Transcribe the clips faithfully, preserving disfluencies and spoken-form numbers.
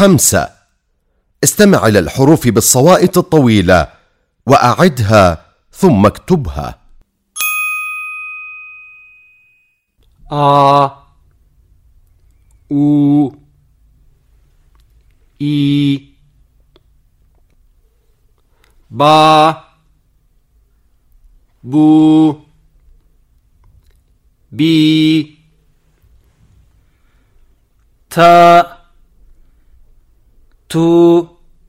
خمسة. استمع إلى الحروف بالصوائت الطويلة وأعدها ثم اكتبها. آ أو إي با بو بي تا تو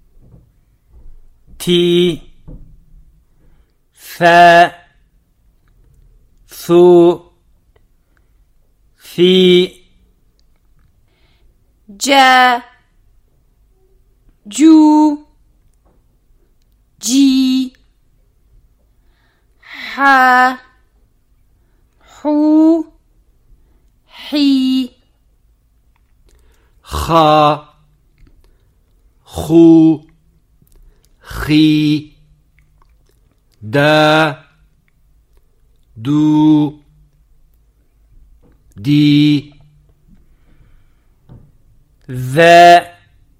تي ثا ثو في جا جو جي حا حو حي خا خو خي دا دو دي ذا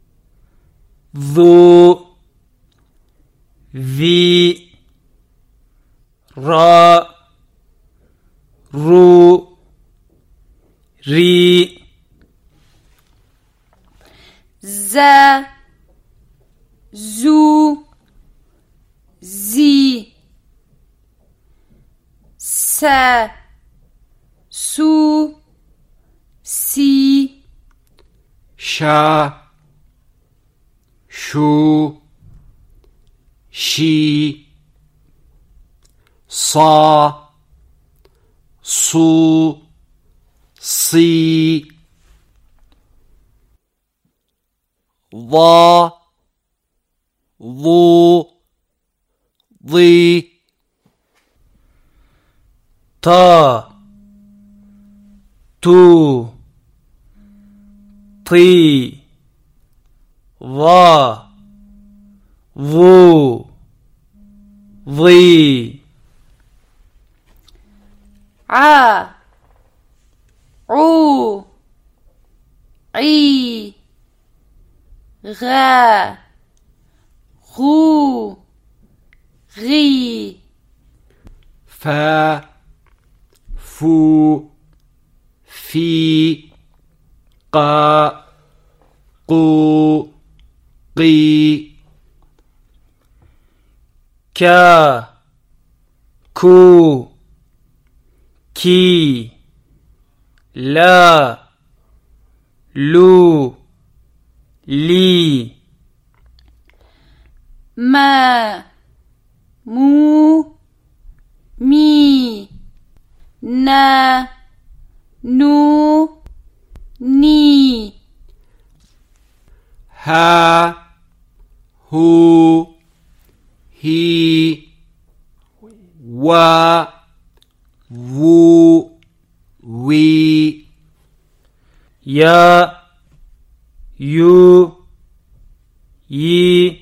ذو ذي را رو ري زا زو زي سا سو سي شا شو شي صا صو صي ضا ضو ضي تا تو طي ضا ضو ضي ع عو عي غا غو غي فا فو في قا قو قي كا كو كي لا لو لي ما مو مي نا نو ني ها هو هي وا وو وي يا يو يي